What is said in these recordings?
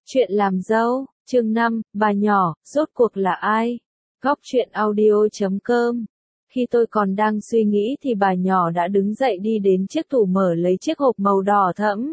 Chuyện làm dâu, chương 5, bà nhỏ, rốt cuộc là ai? Góc truyện audio.com. Khi tôi còn đang suy nghĩ thì bà nhỏ đã đứng dậy đi đến chiếc tủ mở lấy chiếc hộp màu đỏ thẫm.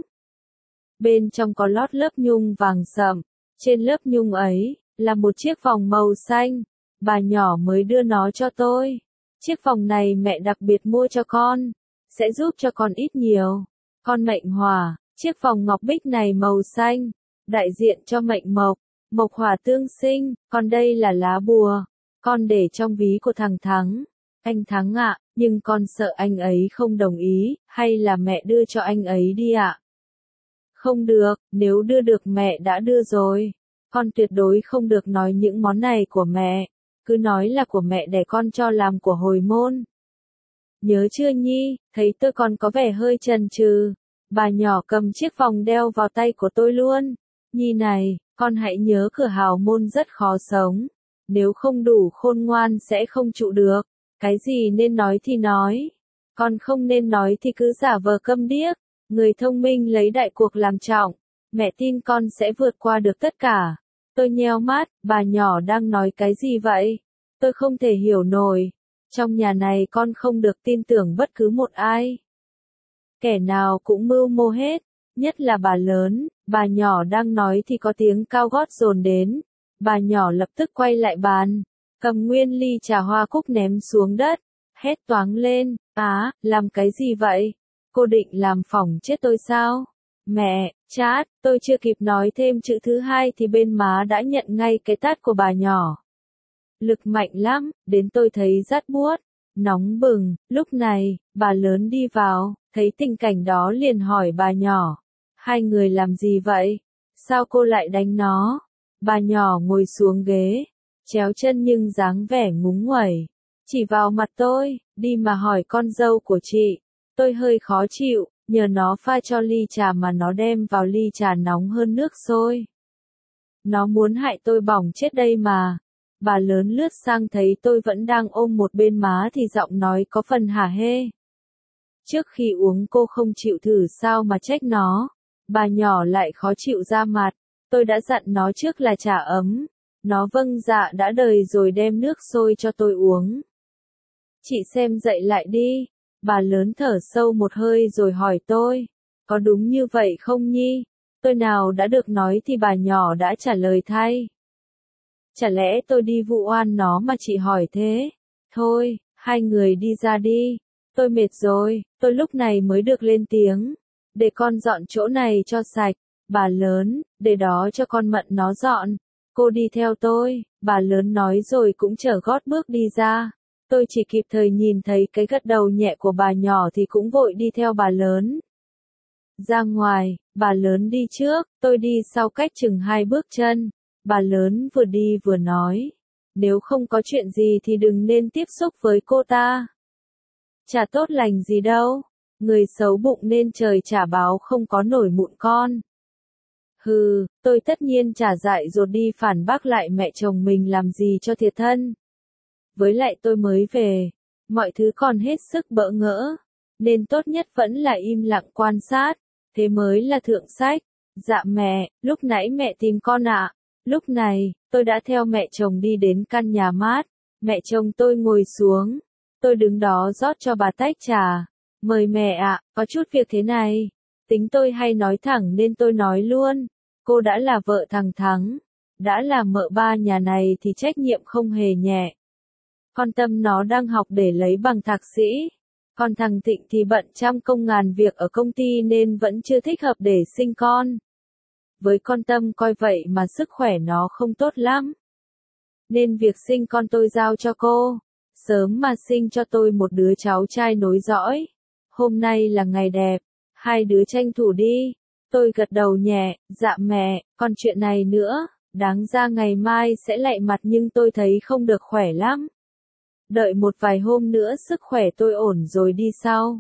Bên trong có lót lớp nhung vàng sậm, trên lớp nhung ấy, là một chiếc vòng màu xanh. Bà nhỏ mới đưa nó cho tôi. Chiếc vòng này mẹ đặc biệt mua cho con, sẽ giúp cho con ít nhiều. Con mệnh hỏa, chiếc vòng ngọc bích này màu xanh, đại diện cho mệnh mộc, mộc hỏa tương sinh, còn đây là lá bùa, con để trong ví của thằng Thắng. Anh Thắng ạ, nhưng con sợ anh ấy không đồng ý, hay là mẹ đưa cho anh ấy đi ạ? Không được, nếu đưa được mẹ đã đưa rồi. Con tuyệt đối không được nói những món này của mẹ, cứ nói là của mẹ để con cho làm của hồi môn. Nhớ chưa Nhi, thấy tôi còn có vẻ hơi chần chừ. Bà nhỏ cầm chiếc vòng đeo vào tay của tôi luôn. Nhi này, con hãy nhớ cửa hào môn rất khó sống. Nếu không đủ khôn ngoan sẽ không trụ được. Cái gì nên nói thì nói. Con không nên nói thì cứ giả vờ câm điếc. Người thông minh lấy đại cuộc làm trọng. Mẹ tin con sẽ vượt qua được tất cả. Tôi nheo mắt, bà nhỏ đang nói cái gì vậy? Tôi không thể hiểu nổi. Trong nhà này con không được tin tưởng bất cứ một ai. Kẻ nào cũng mưu mô hết, nhất là bà lớn. Bà nhỏ đang nói thì có tiếng cao gót dồn đến. Bà nhỏ lập tức quay lại bàn, cầm nguyên ly trà hoa cúc ném xuống đất, hét toáng lên, làm cái gì vậy? Cô định làm phỏng chết tôi sao? Mẹ, chát, tôi chưa kịp nói thêm chữ thứ hai thì bên má đã nhận ngay cái tát của bà nhỏ. Lực mạnh lắm, đến tôi thấy rát buốt, nóng bừng. Lúc này, bà lớn đi vào, thấy tình cảnh đó liền hỏi bà nhỏ. Hai người làm gì vậy? Sao cô lại đánh nó? Bà nhỏ ngồi xuống ghế, chéo chân nhưng dáng vẻ ngúng nguẩy. Chỉ vào mặt tôi, đi mà hỏi con dâu của chị. Tôi hơi khó chịu, nhờ nó pha cho ly trà mà nó đem vào ly trà nóng hơn nước sôi. Nó muốn hại tôi bỏng chết đây mà. Bà lớn lướt sang thấy tôi vẫn đang ôm một bên má thì giọng nói có phần hả hê. Trước khi uống cô không chịu thử sao mà trách nó. Bà nhỏ lại khó chịu ra mặt. Tôi đã dặn nó trước là trà ấm. Nó vâng dạ đã đời rồi đem nước sôi cho tôi uống. Chị xem dậy lại đi. Bà lớn thở sâu một hơi rồi hỏi tôi. Có đúng như vậy không Nhi? Tôi nào đã được nói thì bà nhỏ đã trả lời thay. Chả lẽ tôi đi vụ oan nó mà chị hỏi thế? Thôi, hai người đi ra đi. Tôi mệt rồi, tôi lúc này mới được lên tiếng. Để con dọn chỗ này cho sạch. Bà lớn, để đó cho con Mận nó dọn. Cô đi theo tôi, bà lớn nói rồi cũng chở gót bước đi ra. Tôi chỉ kịp thời nhìn thấy cái gật đầu nhẹ của bà nhỏ thì cũng vội đi theo bà lớn. Ra ngoài, bà lớn đi trước, tôi đi sau cách chừng 2 bước chân. Bà lớn vừa đi vừa nói. Nếu không có chuyện gì thì đừng nên tiếp xúc với cô ta. Chả tốt lành gì đâu. Người xấu bụng nên trời trả báo không có nổi mụn con. Hừ, tôi tất nhiên chả dại dột đi phản bác lại mẹ chồng mình làm gì cho thiệt thân. Với lại tôi mới về, mọi thứ còn hết sức bỡ ngỡ, nên tốt nhất vẫn là im lặng quan sát, thế mới là thượng sách. Dạ mẹ, lúc nãy mẹ tìm con ạ. Lúc này, tôi đã theo mẹ chồng đi đến căn nhà mát, mẹ chồng tôi ngồi xuống, tôi đứng đó rót cho bà tách trà. Mời mẹ ạ, có chút việc thế này. Tính tôi hay nói thẳng nên tôi nói luôn. Cô đã là vợ thằng Thắng, đã là mợ ba nhà này thì trách nhiệm không hề nhẹ. Con Tâm nó đang học để lấy bằng thạc sĩ, còn thằng Thịnh thì bận trăm công ngàn việc ở công ty nên vẫn chưa thích hợp để sinh con. Với con Tâm coi vậy mà sức khỏe nó không tốt lắm. Nên việc sinh con tôi giao cho cô, sớm mà sinh cho tôi một đứa cháu trai nối dõi. Hôm nay là ngày đẹp, hai đứa tranh thủ đi. Tôi gật đầu nhẹ, dạ mẹ, còn chuyện này nữa, đáng ra ngày mai sẽ lạy mặt nhưng tôi thấy không được khỏe lắm. Đợi một vài hôm nữa sức khỏe tôi ổn rồi đi sau.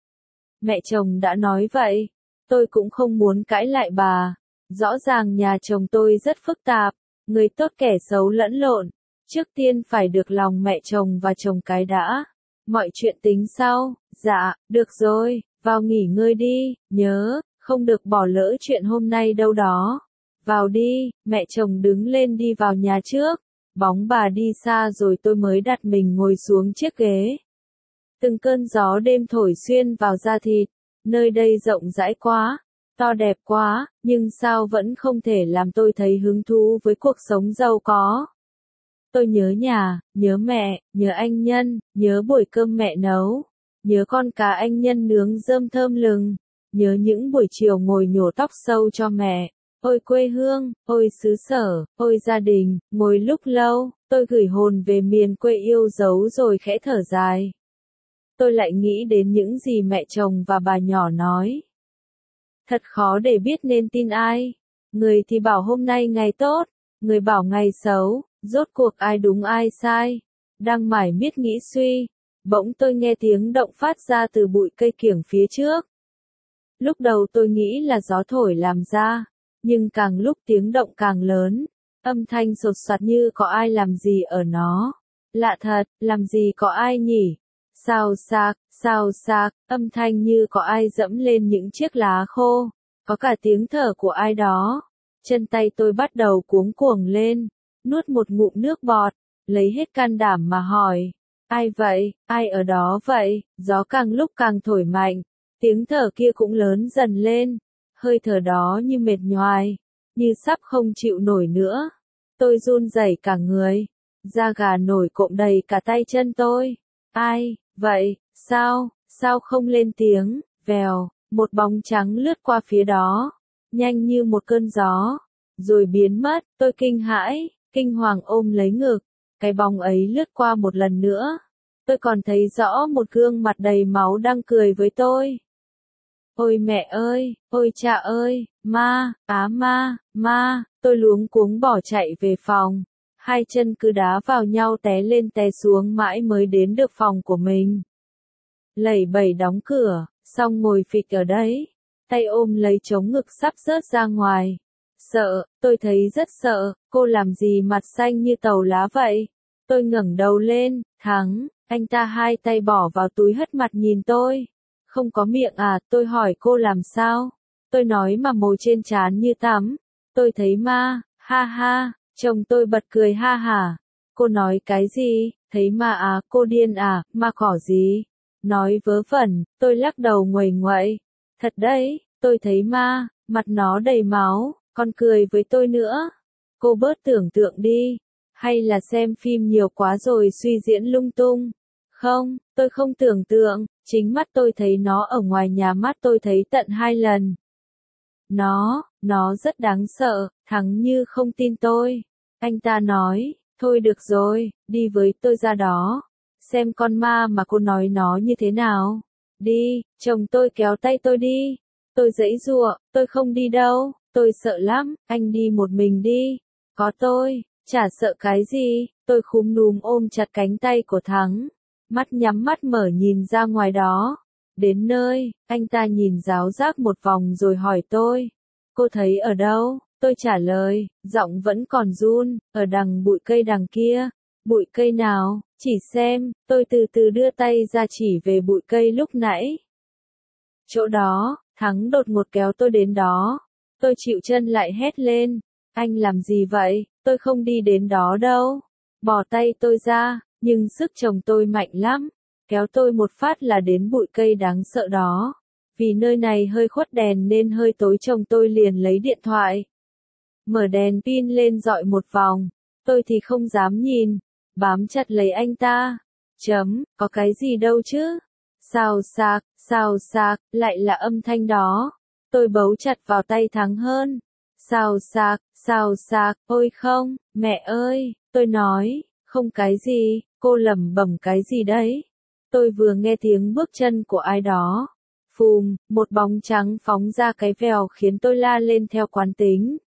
Mẹ chồng đã nói vậy, tôi cũng không muốn cãi lại bà. Rõ ràng nhà chồng tôi rất phức tạp, người tốt kẻ xấu lẫn lộn. Trước tiên phải được lòng mẹ chồng và chồng cái đã. Mọi chuyện tính sau. Dạ, được rồi, vào nghỉ ngơi đi, nhớ, không được bỏ lỡ chuyện hôm nay đâu đó. Vào đi, mẹ chồng đứng lên đi vào nhà trước. Bóng bà đi xa rồi tôi mới đặt mình ngồi xuống chiếc ghế. Từng cơn gió đêm thổi xuyên vào da thịt. Nơi đây rộng rãi quá, to đẹp quá, nhưng sao vẫn không thể làm tôi thấy hứng thú với cuộc sống giàu có. Tôi nhớ nhà, nhớ mẹ, nhớ anh Nhân, nhớ buổi cơm mẹ nấu, nhớ con cá anh Nhân nướng rơm thơm lừng, nhớ những buổi chiều ngồi nhổ tóc sâu cho mẹ. Ôi quê hương, ôi xứ sở, ôi gia đình, ngồi lúc lâu, tôi gửi hồn về miền quê yêu dấu rồi khẽ thở dài. Tôi lại nghĩ đến những gì mẹ chồng và bà nhỏ nói. Thật khó để biết nên tin ai. Người thì bảo hôm nay ngày tốt, người bảo ngày xấu, rốt cuộc ai đúng ai sai. Đang mải miết nghĩ suy, bỗng tôi nghe tiếng động phát ra từ bụi cây kiểng phía trước. Lúc đầu tôi nghĩ là gió thổi làm ra, nhưng càng lúc tiếng động càng lớn, âm thanh sột soạt như có ai làm gì ở nó. Lạ thật, làm gì có ai nhỉ? Xào xạc, âm thanh như có ai dẫm lên những chiếc lá khô, có cả tiếng thở của ai đó. Chân tay tôi bắt đầu cuống cuồng lên, nuốt một ngụm nước bọt, lấy hết can đảm mà hỏi. Ai vậy, ai ở đó vậy? Gió càng lúc càng thổi mạnh, tiếng thở kia cũng lớn dần lên, hơi thở đó như mệt nhoài, như sắp không chịu nổi nữa. Tôi run rẩy cả người, da gà nổi cộm đầy cả tay chân tôi. Ai, vậy, sao không lên tiếng, vèo, một bóng trắng lướt qua phía đó, nhanh như một cơn gió, rồi biến mất. Tôi kinh hãi, kinh hoàng ôm lấy ngực, cái bóng ấy lướt qua một lần nữa. Tôi còn thấy rõ một gương mặt đầy máu đang cười với tôi. Ôi mẹ ơi, ôi cha ơi, ma, ma, tôi luống cuống bỏ chạy về phòng. Hai chân cứ đá vào nhau té lên té xuống mãi mới đến được phòng của mình. Lẩy bẩy đóng cửa, xong ngồi phịch ở đấy, tay ôm lấy chống ngực sắp rớt ra ngoài. Sợ, tôi thấy rất sợ, cô làm gì mặt xanh như tàu lá vậy? Tôi ngẩng đầu lên, Thắng, anh ta hai tay bỏ vào túi hất mặt nhìn tôi. Không có miệng à, tôi hỏi cô làm sao? Tôi nói mà mồ trên trán như tắm. Tôi thấy ma, ha ha, chồng tôi bật cười ha hả. Cô nói cái gì? Thấy ma à, cô điên à, ma cỏ gì? Nói vớ vẩn, tôi lắc đầu nguầy nguậy. Thật đấy, tôi thấy ma, mặt nó đầy máu, còn cười với tôi nữa. Cô bớt tưởng tượng đi, hay là xem phim nhiều quá rồi suy diễn lung tung. Không, tôi không tưởng tượng, chính mắt tôi thấy nó ở ngoài nhà, mắt tôi thấy tận 2 lần. Nó rất đáng sợ, Thắng như không tin tôi. Anh ta nói, thôi được rồi, đi với tôi ra đó. Xem con ma mà cô nói nó như thế nào. Đi, chồng tôi kéo tay tôi đi. Tôi giãy giụa, tôi không đi đâu, tôi sợ lắm, anh đi một mình đi. Có tôi, chả sợ cái gì, tôi khúm núm ôm chặt cánh tay của Thắng. Mắt nhắm mắt mở nhìn ra ngoài đó. Đến nơi, anh ta nhìn ráo rác một vòng rồi hỏi tôi. Cô thấy ở đâu? Tôi trả lời, giọng vẫn còn run, ở đằng bụi cây đằng kia. Bụi cây nào? Chỉ xem, tôi từ từ đưa tay ra chỉ về bụi cây lúc nãy. Chỗ đó, Thắng đột ngột kéo tôi đến đó. Tôi chịu chân lại hét lên. Anh làm gì vậy? Tôi không đi đến đó đâu. Bỏ tay tôi ra, nhưng sức chồng tôi mạnh lắm. Kéo tôi một phát là đến bụi cây đáng sợ đó. Vì nơi này hơi khuất đèn nên hơi tối, chồng tôi liền lấy điện thoại. Mở đèn pin lên dọi một vòng. Tôi thì không dám nhìn. Bám chặt lấy anh ta. Có cái gì đâu chứ? Xào xạc, lại là âm thanh đó. Tôi bấu chặt vào tay Thắng hơn. Xào xạc, ôi không, mẹ ơi, tôi nói, không cái gì, cô lẩm bẩm cái gì đấy. Tôi vừa nghe tiếng bước chân của ai đó. Phùm, một bóng trắng phóng ra cái vèo khiến tôi la lên theo quán tính.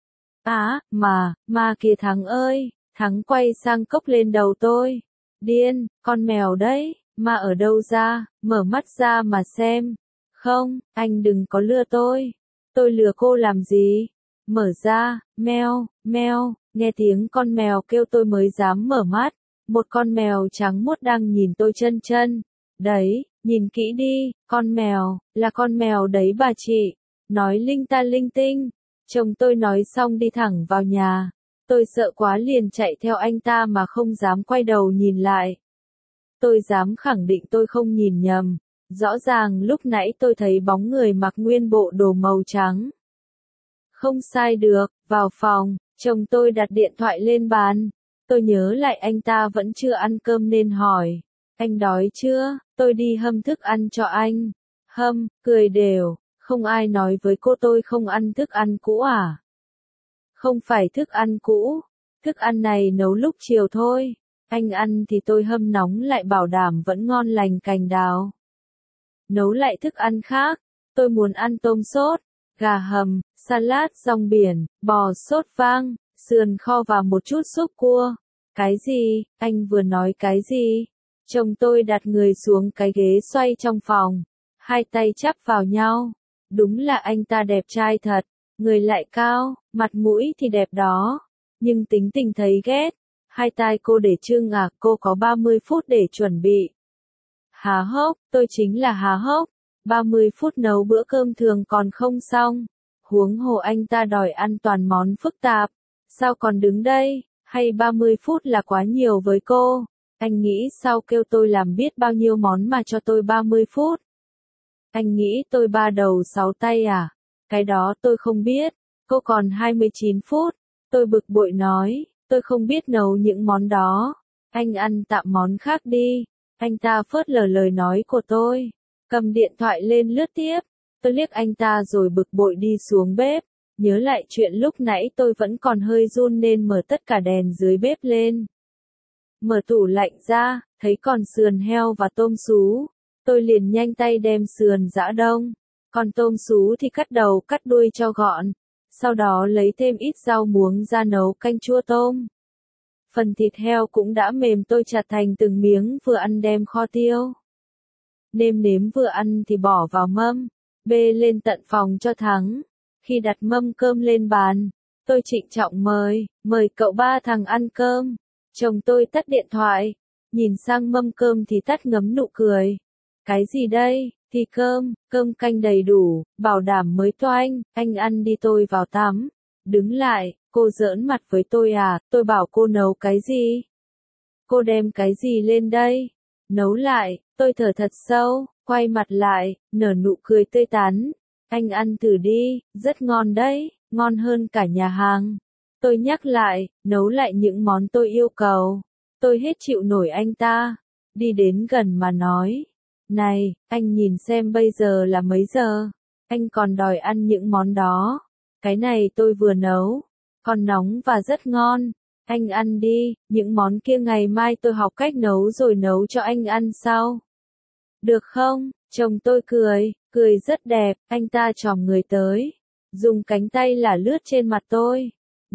Ma kia Thắng ơi, Thắng quay sang cốc lên đầu tôi. Điên, con mèo đấy, ma ở đâu ra, mở mắt ra mà xem. Không, anh đừng có lừa tôi. Tôi lừa cô làm gì? Mở ra, meo, nghe tiếng con mèo kêu tôi mới dám mở mắt. Một con mèo trắng muốt đang nhìn tôi chân. Đấy, nhìn kỹ đi, con mèo, là con mèo đấy bà chị. Nói linh ta linh tinh. Chồng tôi nói xong đi thẳng vào nhà. Tôi sợ quá liền chạy theo anh ta mà không dám quay đầu nhìn lại. Tôi dám khẳng định tôi không nhìn nhầm. Rõ ràng lúc nãy tôi thấy bóng người mặc nguyên bộ đồ màu trắng. Không sai được, vào phòng, chồng tôi đặt điện thoại lên bàn. Tôi nhớ lại anh ta vẫn chưa ăn cơm nên hỏi. Anh đói chưa? Tôi đi hâm thức ăn cho anh. Hâm, cười đều, không ai nói với cô tôi không ăn thức ăn cũ à? Không phải thức ăn cũ, thức ăn này nấu lúc chiều thôi. Anh ăn thì tôi hâm nóng lại bảo đảm vẫn ngon lành cành đào. Nấu lại thức ăn khác, tôi muốn ăn tôm sốt, gà hầm, salad rong biển, bò sốt vang, sườn kho và một chút súp cua. Cái gì? Anh vừa nói cái gì? Chồng tôi đặt người xuống cái ghế xoay trong phòng, hai tay chắp vào nhau. Đúng là anh ta đẹp trai thật, người lại cao, mặt mũi thì đẹp đó, nhưng tính tình thấy ghét. Hai tai cô để trưng à, cô có 30 phút để chuẩn bị. Há hốc, tôi chính là há hốc. 30 phút nấu bữa cơm thường còn không xong. Huống hồ anh ta đòi ăn toàn món phức tạp. Sao còn đứng đây? Hay 30 phút là quá nhiều với cô? Anh nghĩ sao kêu tôi làm biết bao nhiêu món mà cho tôi 30 phút? Anh nghĩ tôi ba đầu sáu tay à? Cái đó tôi không biết. Cô còn 29 phút. Tôi bực bội nói, tôi không biết nấu những món đó. Anh ăn tạm món khác đi. Anh ta phớt lờ lời nói của tôi. Cầm điện thoại lên lướt tiếp. Tôi liếc anh ta rồi bực bội đi xuống bếp. Nhớ lại chuyện lúc nãy tôi vẫn còn hơi run nên mở tất cả đèn dưới bếp lên. Mở tủ lạnh ra, thấy còn sườn heo và tôm sú. Tôi liền nhanh tay đem sườn giã đông. Còn tôm sú thì cắt đầu cắt đuôi cho gọn. Sau đó lấy thêm ít rau muống ra nấu canh chua tôm. Phần thịt heo cũng đã mềm tôi chặt thành từng miếng vừa ăn đem kho tiêu. Nêm nếm vừa ăn thì bỏ vào mâm, bê lên tận phòng cho Thắng. Khi đặt mâm cơm lên bàn, tôi trịnh trọng mời cậu ba thằng ăn cơm. Chồng tôi tắt điện thoại, nhìn sang mâm cơm thì tắt ngấm nụ cười. Cái gì đây? Thì cơm canh đầy đủ, bảo đảm mới toanh, anh ăn đi tôi vào tắm. Đứng lại, cô giỡn mặt với tôi à, tôi bảo cô nấu cái gì? Cô đem cái gì lên đây? Nấu lại, tôi thở thật sâu, quay mặt lại, nở nụ cười tươi tắn. Anh ăn thử đi, rất ngon đấy, ngon hơn cả nhà hàng. Tôi nhắc lại, nấu lại những món tôi yêu cầu. Tôi hết chịu nổi anh ta. Đi đến gần mà nói. Này, anh nhìn xem bây giờ là mấy giờ? Anh còn đòi ăn những món đó. Cái này tôi vừa nấu. Còn nóng và rất ngon. Anh ăn đi, những món kia ngày mai tôi học cách nấu rồi nấu cho anh ăn sau. Được không? Chồng tôi cười rất đẹp, anh ta chòm người tới. Dùng cánh tay là lướt trên mặt tôi.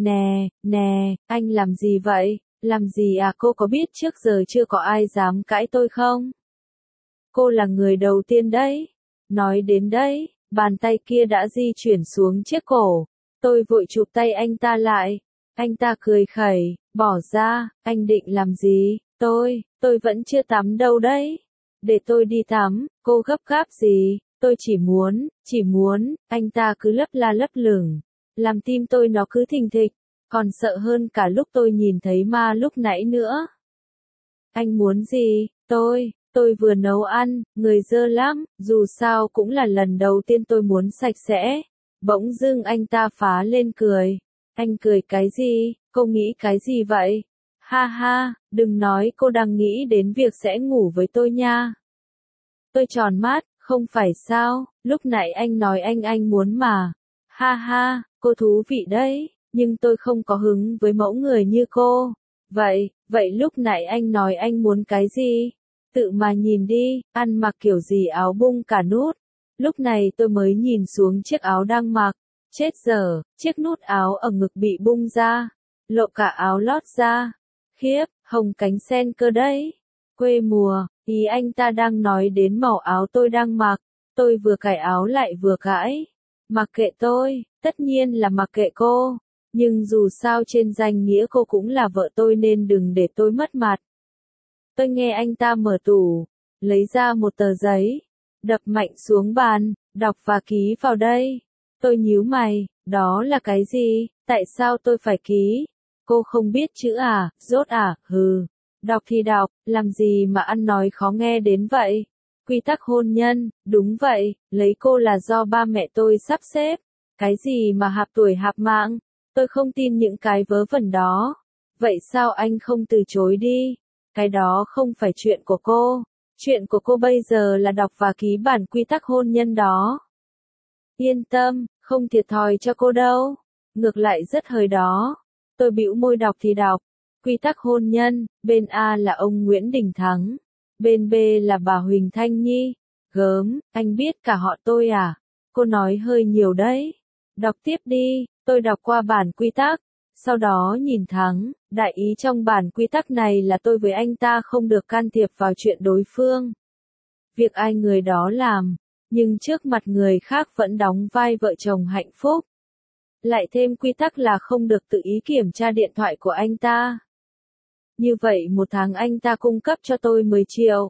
Nè, anh làm gì vậy? Làm gì à, cô có biết trước giờ chưa có ai dám cãi tôi không? Cô là người đầu tiên đấy. Nói đến đấy, bàn tay kia đã di chuyển xuống chiếc cổ. Tôi vội chụp tay anh ta lại. Anh ta cười khẩy, bỏ ra, anh định làm gì? Tôi vẫn chưa tắm đâu đấy. Để tôi đi tắm, cô gấp gáp gì? Tôi chỉ muốn, anh ta cứ lấp la lấp lửng. Làm tim tôi nó cứ thình thịch, còn sợ hơn cả lúc tôi nhìn thấy ma lúc nãy nữa. Anh muốn gì? Tôi vừa nấu ăn, người dơ lắm, dù sao cũng là lần đầu tiên tôi muốn sạch sẽ. Bỗng dưng anh ta phá lên cười. Anh cười cái gì? Cô nghĩ cái gì vậy? Ha ha, đừng nói cô đang nghĩ đến việc sẽ ngủ với tôi nha. Tôi tròn mắt, không phải sao, lúc nãy anh nói anh muốn mà. Ha ha, cô thú vị đấy, nhưng tôi không có hứng với mẫu người như cô. Vậy lúc nãy anh nói anh muốn cái gì? Tự mà nhìn đi, ăn mặc kiểu gì áo bung cả nút. Lúc này tôi mới nhìn xuống chiếc áo đang mặc. Chết dở, chiếc nút áo ở ngực bị bung ra. Lộ cả áo lót ra. Khiếp, hồng cánh sen cơ đấy. Quê mùa, ý anh ta đang nói đến màu áo tôi đang mặc. Tôi vừa cởi áo lại vừa cãi. Mặc kệ tôi, tất nhiên là mặc kệ cô. Nhưng dù sao trên danh nghĩa cô cũng là vợ tôi nên đừng để tôi mất mặt. Tôi nghe anh ta mở tủ, lấy ra một tờ giấy, đập mạnh xuống bàn, đọc và ký vào đây. Tôi nhíu mày, đó là cái gì, tại sao tôi phải ký? Cô không biết chữ à, dốt à, hừ. Đọc thì đọc, làm gì mà ăn nói khó nghe đến vậy? Quy tắc hôn nhân, đúng vậy, lấy cô là do ba mẹ tôi sắp xếp. Cái gì mà hạp tuổi hạp mạng? Tôi không tin những cái vớ vẩn đó. Vậy sao anh không từ chối đi? Cái đó không phải chuyện của cô. Chuyện của cô bây giờ là đọc và ký bản quy tắc hôn nhân đó. Yên tâm, không thiệt thòi cho cô đâu. Ngược lại rất hời đó. Tôi bĩu môi đọc thì đọc. Quy tắc hôn nhân, bên A là ông Nguyễn Đình Thắng. Bên B là bà Huỳnh Thanh Nhi. Gớm, anh biết cả họ tôi à? Cô nói hơi nhiều đấy. Đọc tiếp đi, tôi đọc qua bản quy tắc. Sau đó nhìn Thắng, đại ý trong bản quy tắc này là tôi với anh ta không được can thiệp vào chuyện đối phương. Việc ai người đó làm, nhưng trước mặt người khác vẫn đóng vai vợ chồng hạnh phúc. Lại thêm quy tắc là không được tự ý kiểm tra điện thoại của anh ta. Như vậy một tháng anh ta cung cấp cho tôi 10 triệu.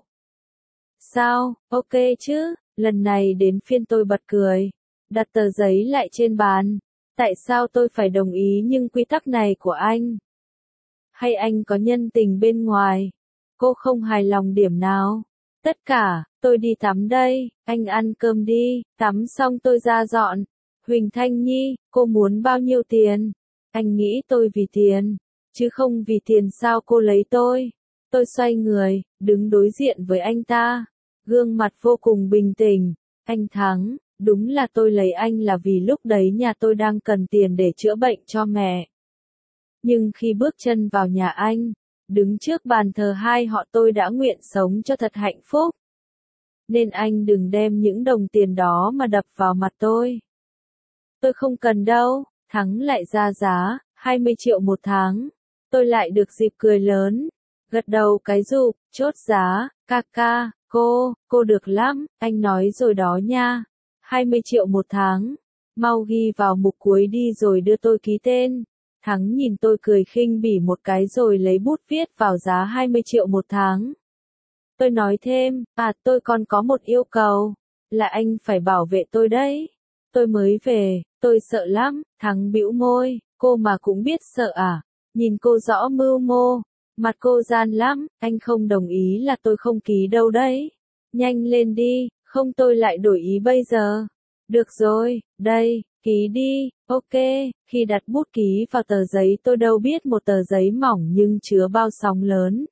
Sao, ok chứ, lần này đến phiên tôi bật cười. Đặt tờ giấy lại trên bàn. Tại sao tôi phải đồng ý nhưng quy tắc này của anh? Hay anh có nhân tình bên ngoài? Cô không hài lòng điểm nào? Tất cả, tôi đi tắm đây, anh ăn cơm đi, tắm xong tôi ra dọn. Huỳnh Thanh Nhi, cô muốn bao nhiêu tiền? Anh nghĩ tôi vì tiền, chứ không vì tiền sao cô lấy tôi? Tôi xoay người, đứng đối diện với anh ta. Gương mặt vô cùng bình tĩnh. Anh Thắng, đúng là tôi lấy anh là vì lúc đấy nhà tôi đang cần tiền để chữa bệnh cho mẹ. Nhưng khi bước chân vào nhà anh, đứng trước bàn thờ hai họ tôi đã nguyện sống cho thật hạnh phúc. Nên anh đừng đem những đồng tiền đó mà đập vào mặt tôi. Tôi không cần đâu, Thắng lại ra giá, 20 triệu một tháng. Tôi lại được dịp cười lớn. Gật đầu cái rụp, chốt giá, ca, cô được lắm, anh nói rồi đó nha. 20 triệu một tháng. Mau ghi vào mục cuối đi rồi đưa tôi ký tên. Thắng nhìn tôi cười khinh bỉ một cái rồi lấy bút viết vào giá 20 triệu một tháng. Tôi nói thêm, tôi còn có một yêu cầu, là anh phải bảo vệ tôi đấy. Tôi mới về, tôi sợ lắm, Thắng bĩu môi, cô mà cũng biết sợ à? Nhìn cô rõ mưu mô, mặt cô gian lắm, anh không đồng ý là tôi không ký đâu đấy. Nhanh lên đi, không tôi lại đổi ý bây giờ. Được rồi, đây, ký đi, ok, khi đặt bút ký vào tờ giấy tôi đâu biết một tờ giấy mỏng nhưng chứa bao sóng lớn.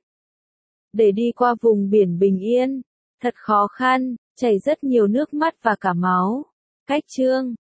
Để đi qua vùng biển bình yên, thật khó khăn, chảy rất nhiều nước mắt và cả máu. Cách chương